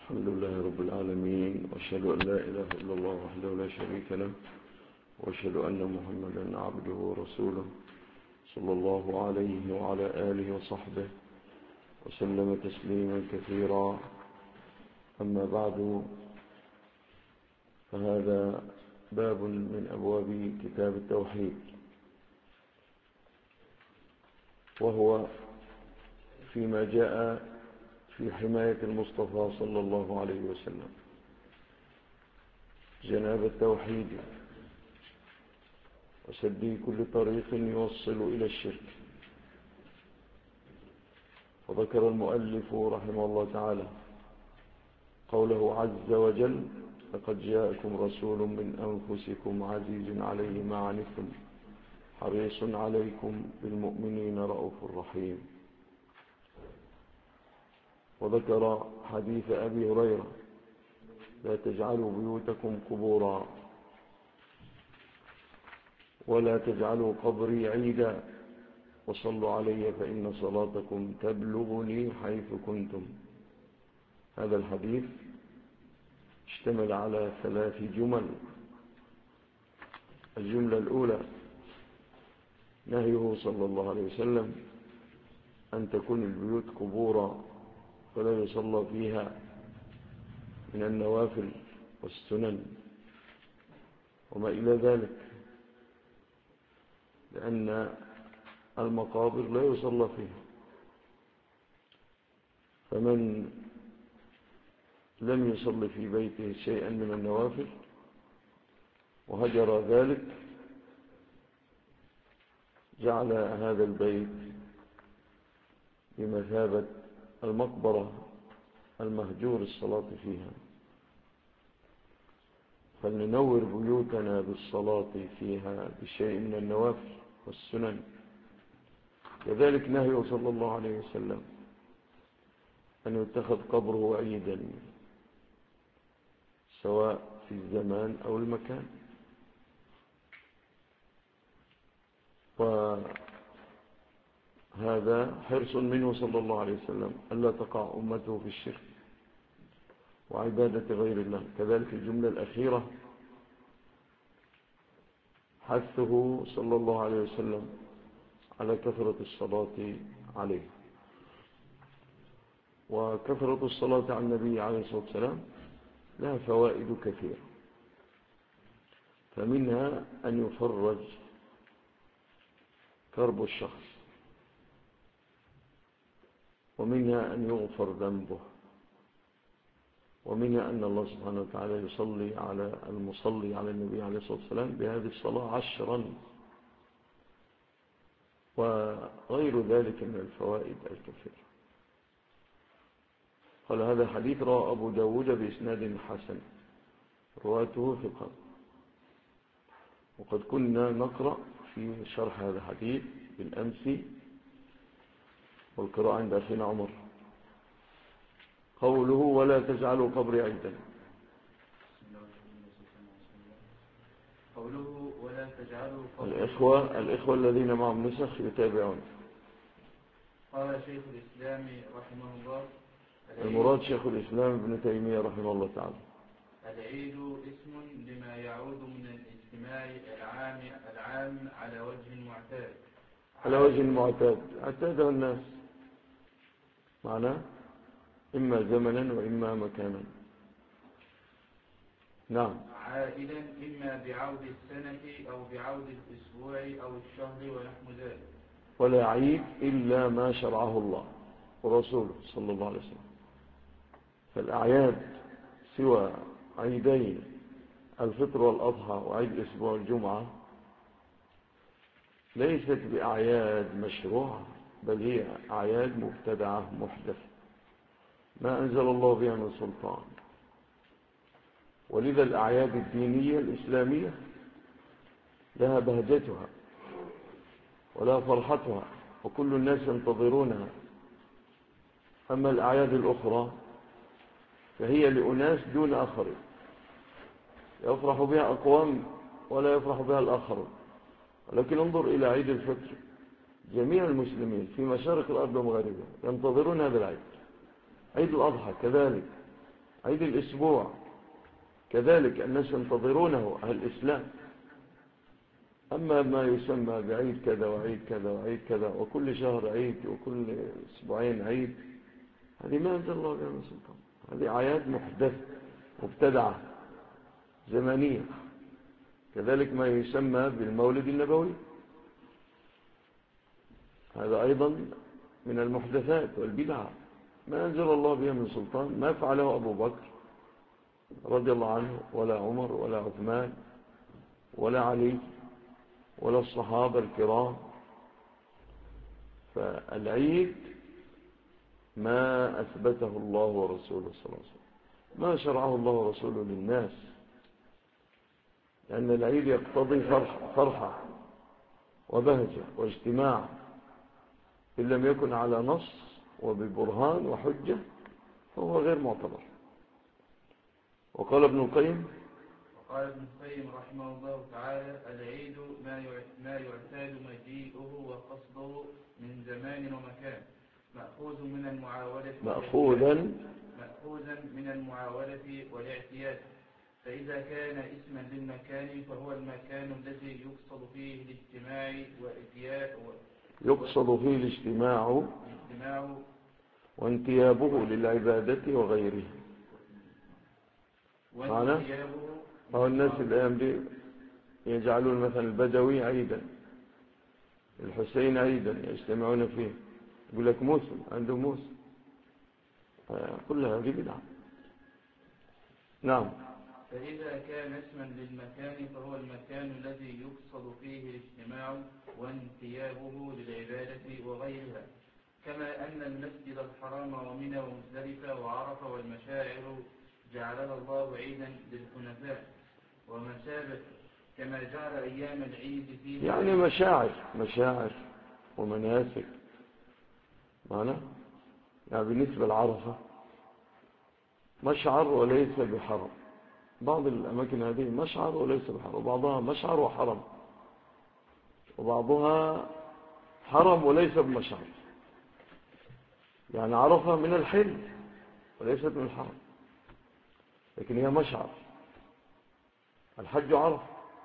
الحمد لله رب العالمين، وأشهد أن لا إله إلا الله وحده لا شريك له، وأشهد أن محمدا عبده ورسوله صلى الله عليه وعلى آله وصحبه وسلم تسليما كثيرا. أما بعد، فهذا باب من أبواب كتاب التوحيد، وهو فيما جاء في حماية المصطفى صلى الله عليه وسلم جناب التوحيد وسد كل طريق يوصل إلى الشرك. وذكر المؤلف رحمه الله تعالى قوله عز وجل: لقد جاءكم رسول من أنفسكم عزيز عليه ما عنتم حريص عليكم بالمؤمنين رؤوف رحيم. وذكر حديث أبي هريرة: لا تجعلوا بيوتكم قبورا ولا تجعلوا قبري عيدا وصلوا علي فإن صلاتكم تبلغني حيث كنتم. هذا الحديث اشتمل على 3 جمل. الجملة الأولى نهيه صلى الله عليه وسلم أن تكون البيوت قبورا فلا يصلى فيها من النوافل والسنن وما إلى ذلك، لأن المقابر لا يصلى فيها، فمن لم يصلي في بيته شيئا من النوافل وهجر ذلك جعل هذا البيت بمثابة المقبرة المهجور الصلاة فيها. فلننور بيوتنا بالصلاة فيها بشيء من النوافل والسنن. كذلك نهي صلى الله عليه وسلم أن يتخذ قبره عيدا سواء في الزمان أو المكان. وهذا حرص منه صلى الله عليه وسلم ألا تقع أمته في الشرك وعبادة غير الله. كذلك الجملة الأخيرة حثه صلى الله عليه وسلم على كثرة الصلاة عليه. وكثرة الصلاة على النبي عليه الصلاة والسلام لها فوائد كثيرة، فمنها أن يفرج كرب الشخص، ومنها أن يغفر ذنبه، ومنها أن الله سبحانه وتعالى يصلي على المصلي على النبي عليه الصلاة والسلام بهذه الصلاة 10، وغير ذلك من الفوائد الكثيرة. قال: هذا حديث رواه أبو داود بإسناد حسن رواته ثقة. وقد كنا نقرأ في شرح هذا الحديث بالأمس والقراءة عند أخينا عمر قوله: ولا تجعلوا قبري عيدا. قوله ولا تجعلوا قبري الإخوة الذين معهم نسخ يتابعون. قال شيخ الإسلام رحمه الله: المراد شيخ الإسلام ابن تيمية رحمه الله تعالى. العيد اسم لما يعود من الاجتماع العام على وجه معتاد. على وجه معتاد اعتاده الناس، معناه إما زمنا وإما مكانا. نعم. عائدا إما بعود السنة أو بعود الأسبوع أو الشهر ونحو ذلك. ولا عيد إلا ما شرعه الله ورسوله صلى الله عليه وسلم. فالأعياد سوى عيدين الفطر والأضحى وعيد الأسبوع الجمعة ليست بأعياد مشروعة، بل هي أعياد مبتدعة محدثة ما أنزل الله بها من سلطان. ولذا الأعياد الدينية الإسلامية لها بهجتها ولها فرحتها وكل الناس ينتظرونها. أما الأعياد الأخرى فهي لأناس دون آخرين، يفرح بها أقوام ولا يفرح بها الآخرون. ولكن انظر إلى عيد الفطر، جميع المسلمين في مشارق الأرض ومغاربها ينتظرون هذا العيد. عيد الأضحى كذلك، عيد الأسبوع كذلك الناس ينتظرونه أهل الإسلام. أما ما يسمى بعيد كذا وعيد كذا وعيد كذا وكل شهر عيد وكل أسبوعين عيد، هذه ما أنزل الله بها من سلطان. هذه أعياد محدثة مبتدعة زمانية. كذلك ما يسمى بالمولد النبوي، هذا أيضا من المحدثات والبدعة ما أنزل الله بها من سلطان، ما فعله أبو بكر رضي الله عنه ولا عمر ولا عثمان ولا علي ولا الصحابة الكرام. فالعيد ما أثبته الله ورسوله صلى الله عليه وسلم، ما شرعه الله ورسوله للناس، لأن العيد يقتضي فرحة وبهجة واجتماع، إن لم يكن على نص وببرهان وحجة فهو غير معتبر. وقال ابن القيم رحمه الله تعالى: العيد ما يعتاد مجيئه وقصده من زمان ومكان، مأخوذ من المعاولة والاعتياد. فإذا كان اسما للمكان فهو المكان الذي يقصد فيه الاجتماع وانتيابه للعبادة وغيره. معنى أو الناس الأيام دي يجعلون مثلا البدوي عيدا، الحسين عيدا يجتمعون فيه، يقول لك موسم عنده موسم، كل هذه بدعة. نعم. فإذا كان اسما للمكان فهو المكان الذي يقصد فيه الاجتماع وانتيابه للعبادة وغيرها، كما أن المسجد الحرام ومنى ومزدلفة وعرفة والمشاعر جعلها الله عيدا للحنفاء ومثابة، كما جعل أيام العيد فيها يعني مشاعر ومناسك. معنى يعني بالنسبة لعرفة مشعر وليس بحرم، بعض الأماكن هذه مشعر وليس بحرم، وبعضها مشعر وحرم، وبعضها حرم وليس بمشعر. يعني عرفة من الحل وليست من الحرم، لكن هي مشعر. الحج عرفة.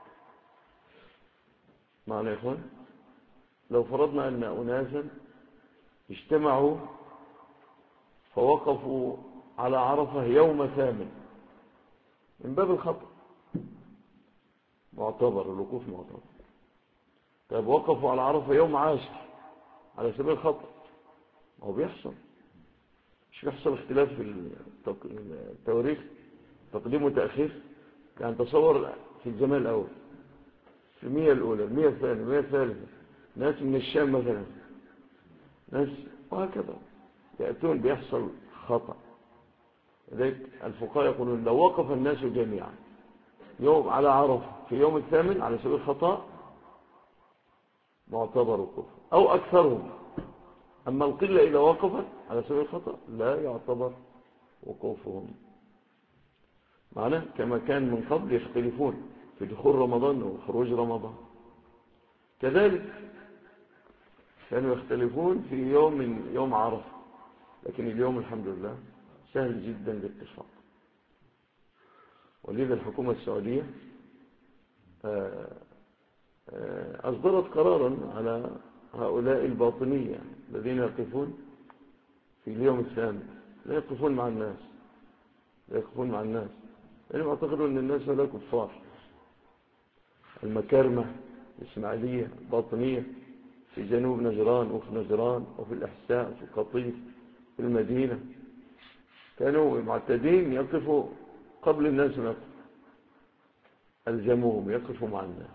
معنى يا إخوان، لو فرضنا أن أناسا اجتمعوا فوقفوا على عرفة يوم ثامن من باب الخطأ، معتبر الوقوف معتبر. طيب وقفوا على عرفة يوم عاشر على سبيل الخطأ، هو بيحصل، مش بيحصل اختلاف في التواريخ، تقديم وتأخير. يعني تصور في الزمان الأول، في المية الأولى، المية الثانية، المية الثالثة، ناس من الشام مثلا، ناس وهكذا يأتون، بيحصل خطأ. لذلك الفقهاء يقولون لو وقف الناس جميعا يوم على عرفة في يوم الثامن على سبيل الخطأ معتبر وقوف أو أكثرهم. أما القلة إذا وقفت على سبيل الخطأ لا يعتبر وقوفهم. معناه كما كان من قبل يختلفون في دخول رمضان وخروج رمضان، كذلك كانوا يختلفون في يوم عرفة، لكن اليوم الحمد لله سهل جدا الاتفاق. ولذا الحكومة السعودية أصدرت قرارا على هؤلاء الباطنية الذين يقفون في اليوم الثامن، لا يقفون مع الناس، لأنهم يعتقدون أن الناس لا كفار. المكارمة الإسماعيلية الباطنية في جنوب نجران وفي نجران وفي الإحساء وفي القطيف في المدينة كانوا معتادين يقفوا قبل الناس، ألزموهم يقفوا مع الناس،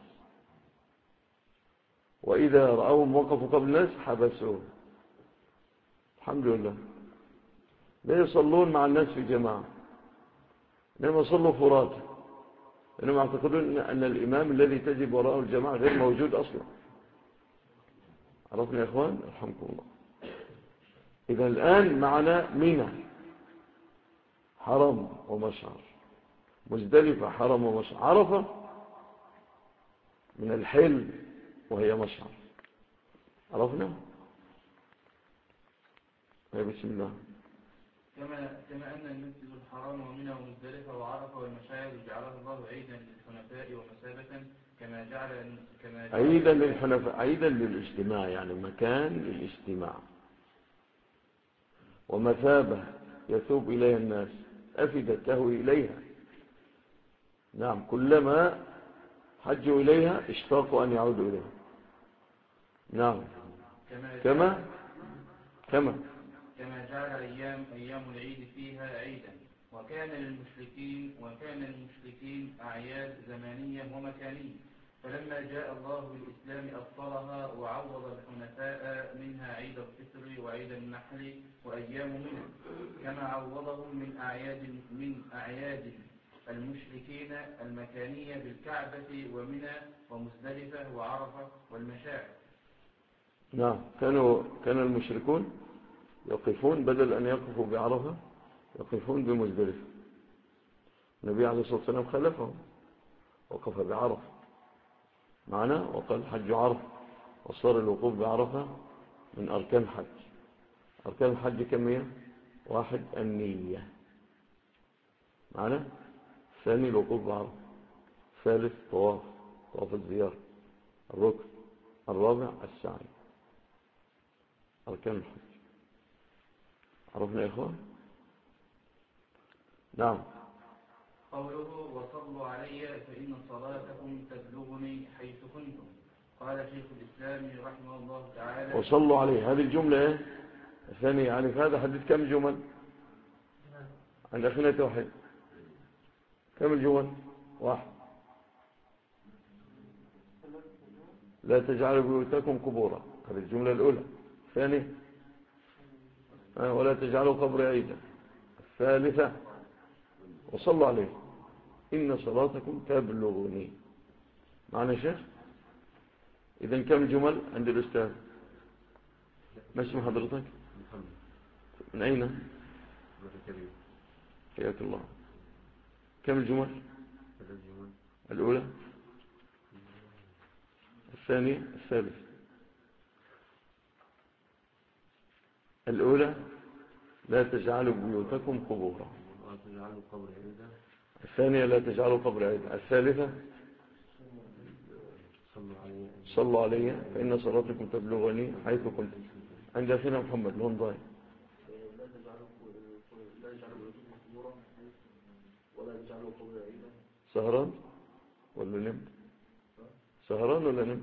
وإذا رأوهم وقفوا قبل الناس حبسوهم. الحمد لله لا يصلون مع الناس في جماعة، إنما يصلوا فراتا، إنهم يعتقدون أن الإمام الذي تجب وراءه الجماعة غير موجود أصلا. عرفنا يا إخوان رحمكم الله. إذا الآن معنا منى حرم ومشعر، مزدلفة حرم ومشعر، عرفة من الحل وهي مشعر. عرفنا؟ بسم الله. كما أن المسجد الحرام ومنى ومزدلفة وعرفة والمشاعر جعلها الله عيدا للحنفاء ومثابة كما جعل عيدا للحنفاء، عيدا للاجتماع، يعني مكان للاجتماع، ومثابة يثوب إليها الناس، أفدة تهوي إليها. نعم، كلما حجوا إليها اشتاقوا أن يعودوا إليها. نعم، كما جعل أيام العيد فيها عيدا. وكان للمشركين أعياد زمانية ومكانية، فلما جاء الله بالإسلام أبطلها وعوض الحنفاء منها عيد الفطر وعيد النحل وأيام منى، كما عوضهم من أعياد المشركين المكانية بالكعبة ومنى ومزدلفة وعرفة والمشاعر. نعم، كان المشركون يقفون بدل أن يقفوا بعرفة يقفون بمزدلفة. النبي عليه الصلاة والسلام خلفهم، وقف بعرفة معنا وقال حج عرفة، وصار الوقوف بعرفة من أركان الحج. أركان الحج كم هي؟ 1 النية معنا، ثاني الوقوف بعرفة، ثالث طواف الزيارة، الركن، الرابع السعي. أركان الحج عرفنا يا إخوان؟ نعم. قوله وصلوا علي فإن صلاتكم تبلغني حيث كنتم. قال شيخ الإسلام رحمه الله تعالى وصلوا عليه، هذه الجملة الثانية، يعني في هذا حديث كم جمل عند أخينا توحيد؟ كم الجمل؟ 1. لا تجعلوا بيوتكم قبورا، هذه الجملة الأولى. ثانية ولا تجعلوا قبر عيدا. الثالثة وصلوا عليه إن صلاتكم تبلغني. معنا شيخ؟ إذن كم جمل عند الأستاذ؟ ما اسم حضرتك؟ من أين؟ حياك الله. كم الجمل؟ الأولى، الثانية، الثالثة. الأولى لا تجعلوا بيوتكم قبورا. الثانية لا تجعلوا قبر عيدا. الثالثة صلوا علي فإن صلاتكم تبلغني حيث كنت. عند أخينا محمد لون ضاي. سهران ولا نمت؟ سهران ولا نمت؟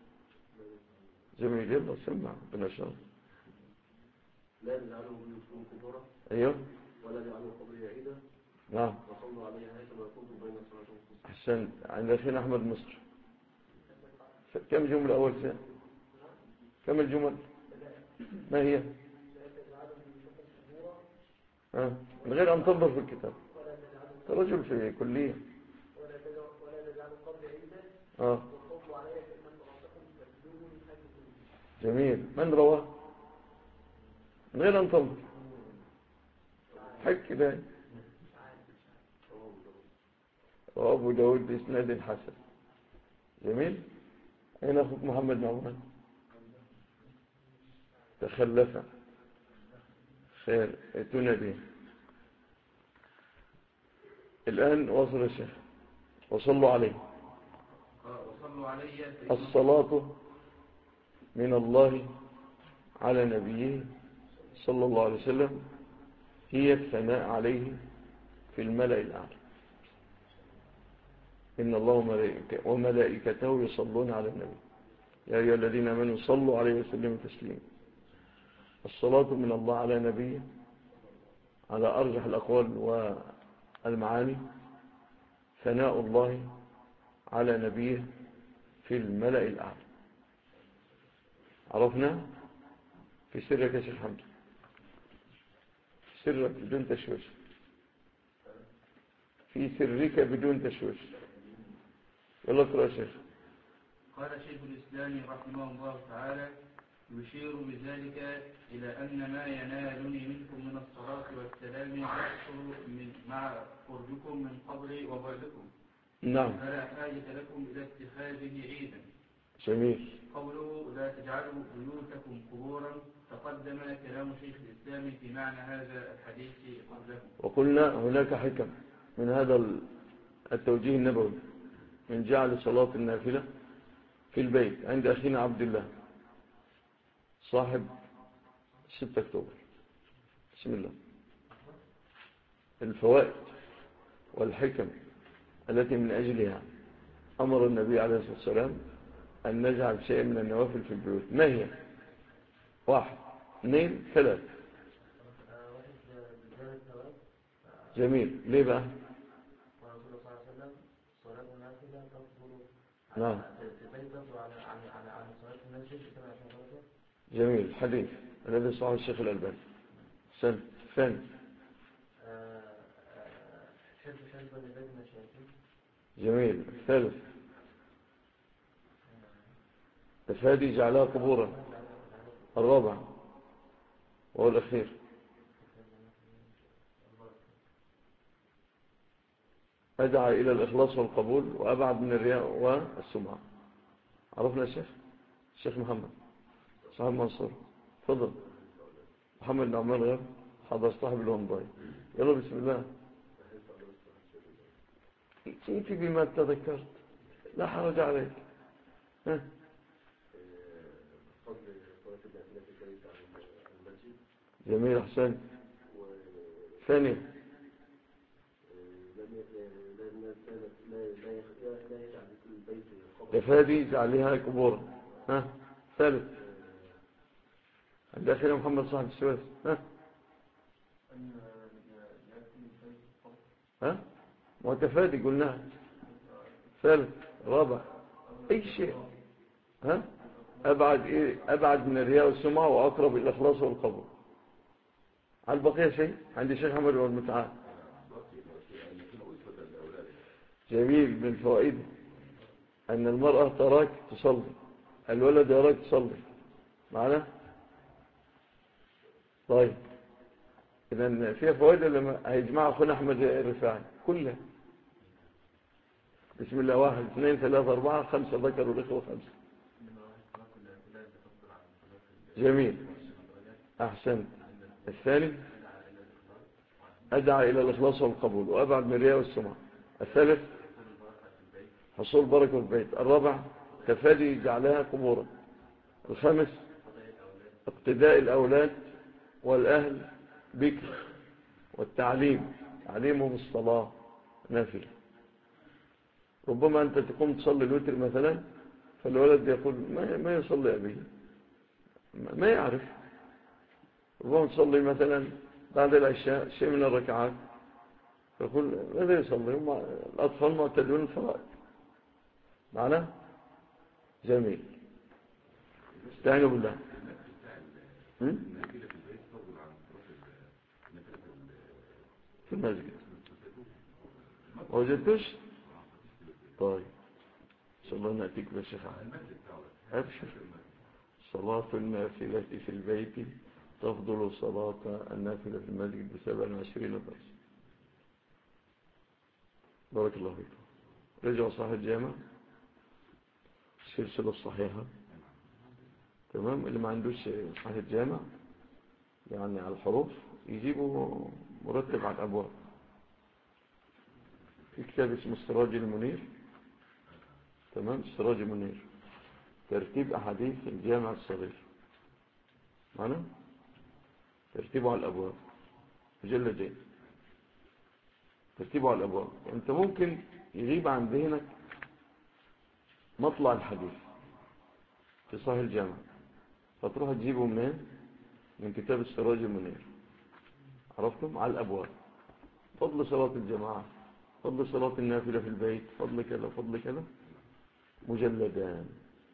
جميل، يلا سمع بنشاط. لا تجعلوا بيوتكم قبورا. ايوه. ولا تجعلوا قبري عيدا. نعم. وصلوا علي حيثما كنتم بين صلاتكم. احسن. عند اخينا احمد مصر كم جملة اول سنة؟ كم الجمل؟ ما هي؟ من غير ان تنظر في الكتاب، رجل في كلية. ولا تجعلوا قبري عيدا. وصلوا علي فإن صلاتكم تبلغني حيث كنتم. جميل. من رواه؟ من غير أن تنظر، حك ده. وأبو داود بإسناد حسن. جميل. أين أخوك محمد نعمان؟ تخلف. خير، ائتنا به. الآن وصل الشيخ. وصلوا عليه. الصلاة من الله على نبيه صلى الله عليه وسلم هي الثناء عليه في الملأ الأعلى. إن الله وملائكته يصلون على النبي يا أيها الذين آمنوا صلوا عليه وسلموا تسليما. الصلاة من الله على نبيه على أرجح الأقوال والمعاني ثناء الله على نبيه في الملأ الأعلى. عرفنا في سرك يا شيخ حمد، سرك بدون تشويش، في سرك بدون تشويش. يلا اقرأ يا شيخ. قال شيخ الإسلام رحمه الله تعالى يشير بذلك إلى أن ما ينالني منكم من الصلاة والسلام يحصل مع قربكم من قبري وبعدكم. نعم. فلا حاجة لكم إلى اتخاذه عيدا، جميل. قوله لا تجعلوا بيوتكم قبورا، تقدم كلام شيخ الإسلام في معنى هذا الحديث قبله. وقلنا هناك حكم من هذا التوجيه النبوي من جعل صلاة النافلة في البيت عند أخينا عبد الله صاحب 6 أكتوبر. بسم الله. الفوائد والحكم التي من أجلها أمر النبي عليه الصلاة والسلام أن نجعل شيء من النوافل في البيوت. ما هي؟ 1 2 3. جميل. ليه بقى؟ نعم. جميل. حديث الذي صححه الشيخ الألباني. سنة ثاني. جميل. الثالث تفادي جعلها قبورا. الرابع وهو الأخير أدعى إلى الإخلاص والقبول وأبعد من الرياء والسمعة. عرفنا الشيخ محمد صاحب منصور. تفضل. محمد نعمان غير حضر صاحب الومضاي. يلا بسم الله. ائت بما تذكرت لا حرج عليك. جميل. أحسن. ثانيا تفادي جعلها قبورا. ثالث عند أخينا محمد صاحب السويس. وتفادي قلناها. ثالث رابع أي شيء. أبعد من الرياء والسمعة وأقرب إلى الإخلاص والقبول. هل بقي شيء عند الشيخ محمد والمتعال؟ جميل. من فوائد أن المرأة تراك تصلي، الولد يراك تصلي معنا. طيب إذن فيها فوائد لما هيجمع أخونا أحمد الرفاعي كلها. بسم الله. 1 2 3 4 5 ذكروا الإخوة 5. جميل. أحسن. الثاني أدعى إلى الإخلاص والقبول وأبعد من الرياء والسمعة. الثالث حصول بركة في البيت. الرابع تفادي جعلها قبورا. الخامس اقتداء الأولاد والأهل بك والتعليم، تعليمهم الصلاة نافلة. ربما أنت تقوم تصلي الوتر مثلا فالولد يقول ما يصلي أبي، ما يعرف. ربما تصلي مثلا بعد العشاء شيء من الركعات يقول ماذا يصلي؟ هم الأطفال معتدون الفرائض معنا. جميل. استعينوا بالله. في المسجد وجدتش؟ طيب إن شاء الله نأتيك بالشيخ أبشر. صلاة النافلة في البيت تفضل صلاة النافلة في المسجد ب27 درجة. بارك الله فيكم. رجعوا صحيح الجامع السلسلة الصحيحة. تمام. اللي ما عندوش صحيح الجامع يعني على الحروف يجيبوا مرتب على الأبواب. في كتاب اسمه السراج المنير. تمام. السراج المنير ترتيب أحاديث الجامع الصغير معنا. ترتيبه على الأبواب مجلدين. ترتيبه على الأبواب. وانت ممكن يغيب عن ذهنك مطلع الحديث في صحيح الجامع فتروح تجيبه من كتاب السراج المنير. عرفتم؟ على الأبواب. فضل صلاة الجماعة، فضل صلاة النافلة في البيت، فضل كذا فضل كذا، مجلدان.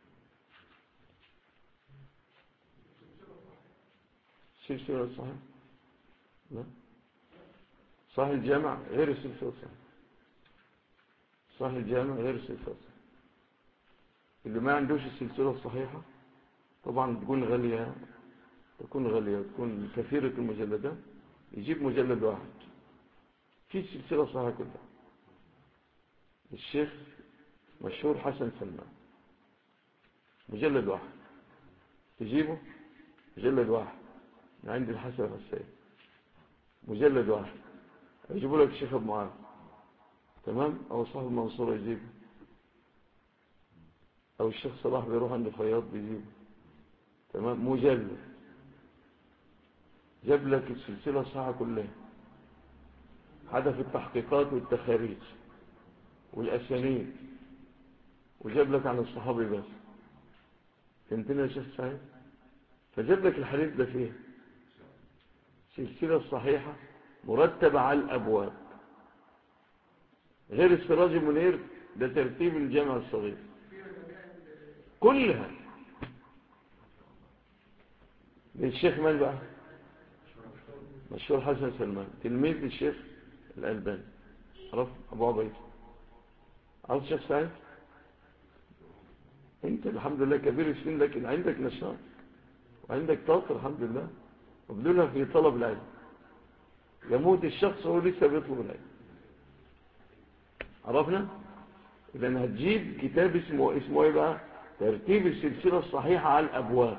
سلسلة صحيح؟ لا، صحيح الجامع غير السلسلة صحيح. صحيح الجامع غير السلسلة صحيح. اللي ما عندوش السلسلة الصحيحة طبعا تكون غالية، تكون كثيرة المجلدات، يجيب مجلد واحد في السلسلة الصحيحة كلها. الشيخ مشهور حسن سلمان مجلد واحد تجيبه، مجلد واحد من عند الحسن الغساني، مجلد واحد. يجيبوا لك الشيخ ابو معاذ، تمام، او صاحب المنصورة يجيبه، او الشيخ صلاح بيروح عند الخياط بيجيبه، تمام، مجلد. جاب لك السلسلة الصحيحة كلها، حدث التحقيقات والتخاريج والأسانيد، وجاب لك عن الصحابي بس. فهمتني يا شيخ سعيد؟ فجاب لك الحديث ده فيه سلسلة الصحيحة مرتبة على الأبواب، غير السراج المنير ده ترتيب الجامع الصغير كلها. للشيخ من بقى؟ مشهور حسن سلمان، تلميذ للشيخ الألباني، عرف أبو عبيد، عرف الشيخ سعيد؟ انت الحمد لله كبير السن، لكن عندك نشاط وعندك طاقة الحمد لله، وبدونها في طلب العلم. يموت الشخص وهو لسه بيطلب العلم. عرفنا؟ إذن هتجيب كتاب اسمه ايه بقى؟ ترتيب السلسلة الصحيحة على الأبواب.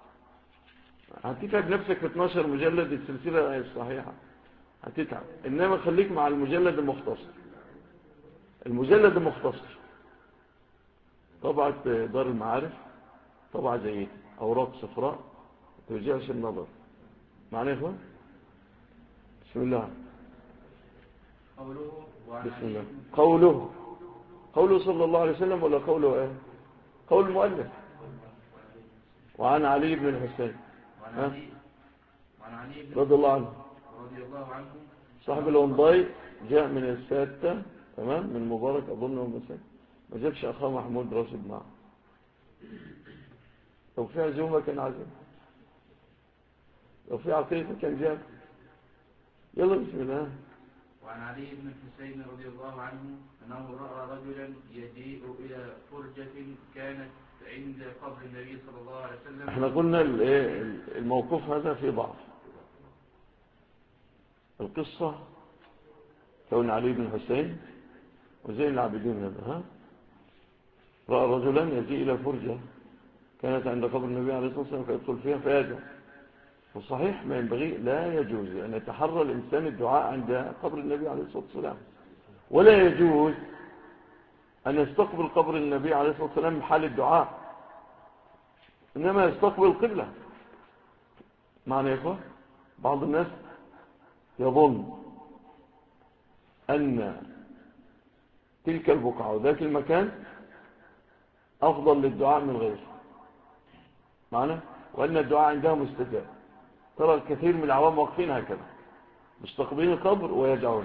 هتتعب نفسك في 12 مجلد السلسلة الصحيحة، هتتعب. إنما خليك مع المجلد المختصر. المجلد المختصر طبعة دار المعارف، طبعة زيت، أوراق صفراء، ترجعش النظر. معنى يا إخوان؟ بسم الله. بسم الله. قوله صلى الله عليه وسلم ولا قوله ايه؟ قول المؤلف. وعن علي بن الحسين رضي الله عنه صاحب الومضاي، جاء من السادة، تمام، من مبارك أظنه مثلا، ما جابش أخاه محمود راشد معه، لو في عزومة كان عزم، لو في عقيقة كان جاب. يلا بسم الله. وعن علي بن الحسين رضي الله عنه أنه رأى رجلا يجيء إلى فرجة كانت عند قبر النبي صلى الله عليه وسلم. احنا قلنا الموقوف هذا في ضعف. القصة كون علي بن الحسين وزين العابدين هذا، رأى رجلا يجيء إلى فرجة كانت عند قبر النبي عليه الصلاة والسلام فيدخل فيها فيدعو. وصحيح ما ينبغي، لا يجوز أن يتحرى الإنسان الدعاء عند قبر النبي عليه الصلاة والسلام، ولا يجوز أن يستقبل قبر النبي عليه الصلاة والسلام بحال الدعاء، إنما يستقبل القبلة. معنى يا إخوة، بعض الناس يظن أن تلك البقعة وذاك المكان أفضل للدعاء من غيره، معنى، وأن الدعاء عندها مستجاب. ترى الكثير من العوام واقفين هكذا مستقبلين القبر ويدعون،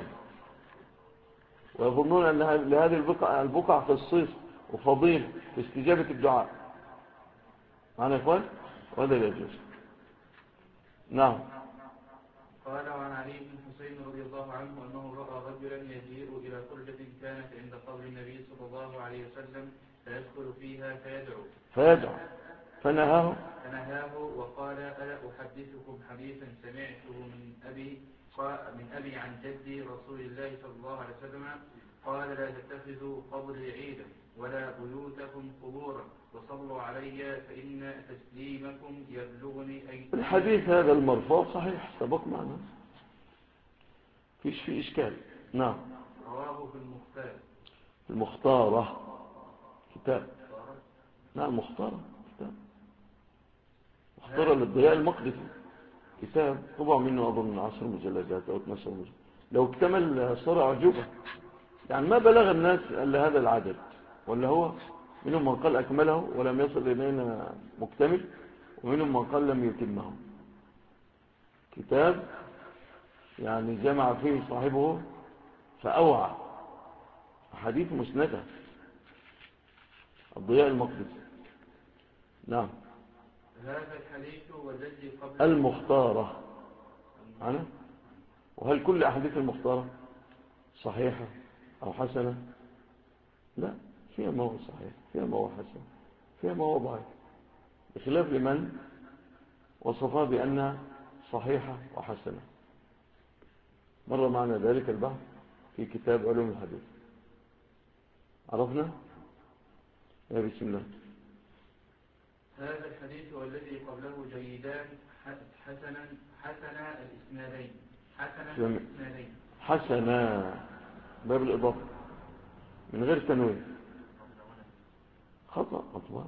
ويظنون أن لهذه البقعة خصيص وفضيل في استجابة الدعاء. معنى يا إخوان، وهذا لا يجوز. نعم. قال وعن علي بن الحسين رضي الله عنه أنه رأى رجلا يجيء إلى فرجة كانت عند قبر النبي صلى الله عليه وسلم فيدخل فيها فيدعو فنهاه وقال ألا أحدثكم حديثا سمعته من أبي عن جدي رسول الله صلى الله عليه وسلم قال لا تتخذوا قبري عيدا ولا بيوتكم قبورا وصلوا علي فإن تسليمكم يبلغني أي. الحديث هذا المرفوع صحيح، سبق معنا، فيش فيه إشكال. نعم. رواه في المختارة كتاب. نعم، مختارة كتاب، مختارة للضياء المقدسي، كتاب طبع منه أظن 10 مجلدات أو 12 مجلد، لو اكتمل صار عجوبة. يعني ما بلغ الناس إلا هذا العدد، ولا هو منهم من قال أكمله ولم يصل إلينا مكتمل، ومنهم من قال لم يتمه. كتاب يعني جمع فيه صاحبه فأوعى حديث مسندة، الضياء المقدسي. نعم. هذا الحديث والذي قبل المختارة معنا. وهل كل أحاديث المختارة صحيحة أو حسنة؟ لا، فيها ما هو صحيح، فيها ما هو حسن، فيها ما هو ضعيف، بخلاف لمن وصفها بأنها صحيحة وحسنة. مر معنا ذلك البحث في كتاب علوم الحديث. عرفنا؟ يا بسم الله. هذا الحديث والذي قبله جيدان حسنا الإسنادين حسنا باب الإضافة من غير تنوين خطأ أطبعا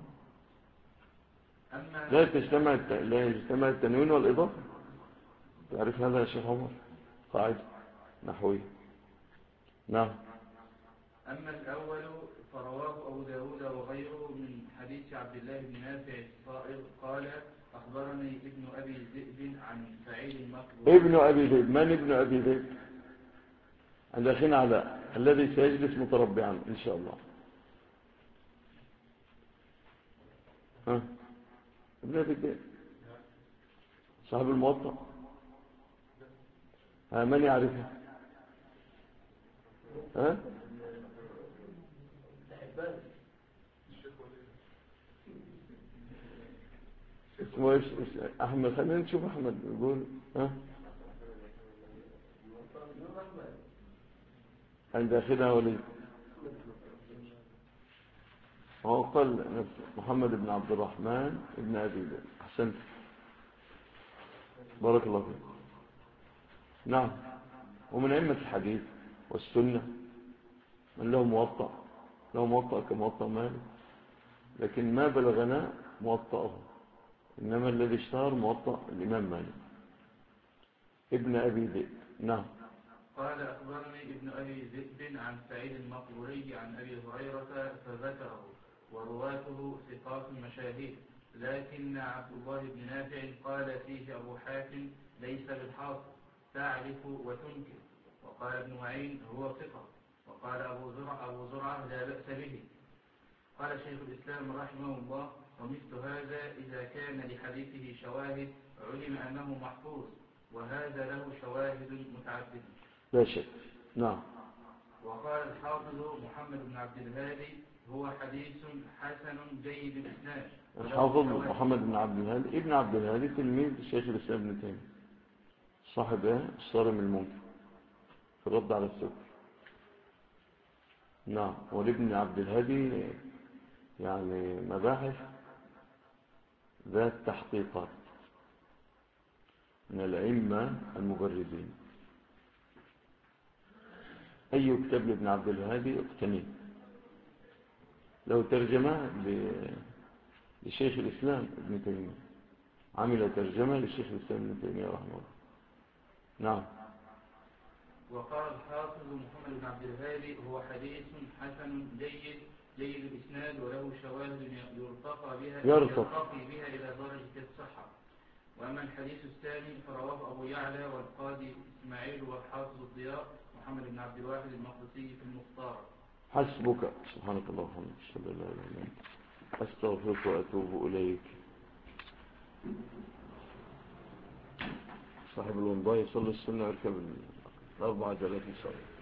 لا يجتمع التنوين والإضافة. تعرف هذا يا شيخ عمر؟ قاعدة نحوية. نعم. أما الأول فرواه أبو داود وغيره من حديث عبد الله بن نافع الصائغ قال أخبرني ابن أبي ذئب عن سعيد المقبول. ابن أبي ذئب. من ابن أبي ذئب؟ الأخين على الذي سيجلس متربعا إن شاء الله. ها ابن أبي ذئب صاحب الموطأ. من يعرفه؟ ها اسمه ايش؟ احمد. خلينا نشوف احمد يقول. ها عند اخذها وليد. هو قال محمد بن عبد الرحمن ابن ابي ذئب. احسنت بارك الله فيك. نعم. ومن ائمه الحديث والسنه من له موطأ كموطأ مالك، لكن ما بلغنا موطأه، إنما الذي اشتهر موطأ الإمام مالك ابن أبي ذئب. نعم. قال أخبرني ابن أبي ذئب عن سعيد المقبوري عن أبي هريرة فذكره ورواته ثقات مشاهير، لكن عبد الله بن نافع قال فيه أبو حاتم ليس بالحافظ تعرف وتنكر، وقال ابن معين هو ثقة، وقال أبو زرعة لا بأس به. قال شيخ الإسلام رحمه الله ومثل هذا إذا كان لحديثه شواهد علم أنه محفوظ، وهذا له شواهد متعددة لا شك. نعم. وقال الحافظ محمد بن عبد الهادي هو حديث حسن جيد الإسناد. الحافظ محمد بن عبد الهادي ابن عبد الهادي تلميذ الشيخ الإسلام ابن تيمية صاحب الصارم الممتع في الرد على السكر. نعم. ولابن عبد الهادي يعني مباحث ذات تحقيقات من الأئمة المبرزين. أي كتاب لابن عبد الهادي اقتنيه. لو ترجمة لشيخ الإسلام ابن تيمية، عمل ترجمة لشيخ الإسلام ابن تيمية رحمه الله. نعم. وقال الحافظ محمد بن عبد الهادي هو حديث حسن جيد الإسناد وله شواهد يرتقي بها إلى درجة الصحة. وأما الحديث الثاني فرواه أبو يعلى والقاضي إسماعيل والحافظ الضياء محمد بن عبد الواحد المقدسي في المختار. حسبك. سبحانك اللهم وبحمدك أشهد أن لا إله إلا أنت أستغفرك وأتوب إليك. صاحب الومضاء يصلي السنة ويركب الأربع جلات إن شاء الله.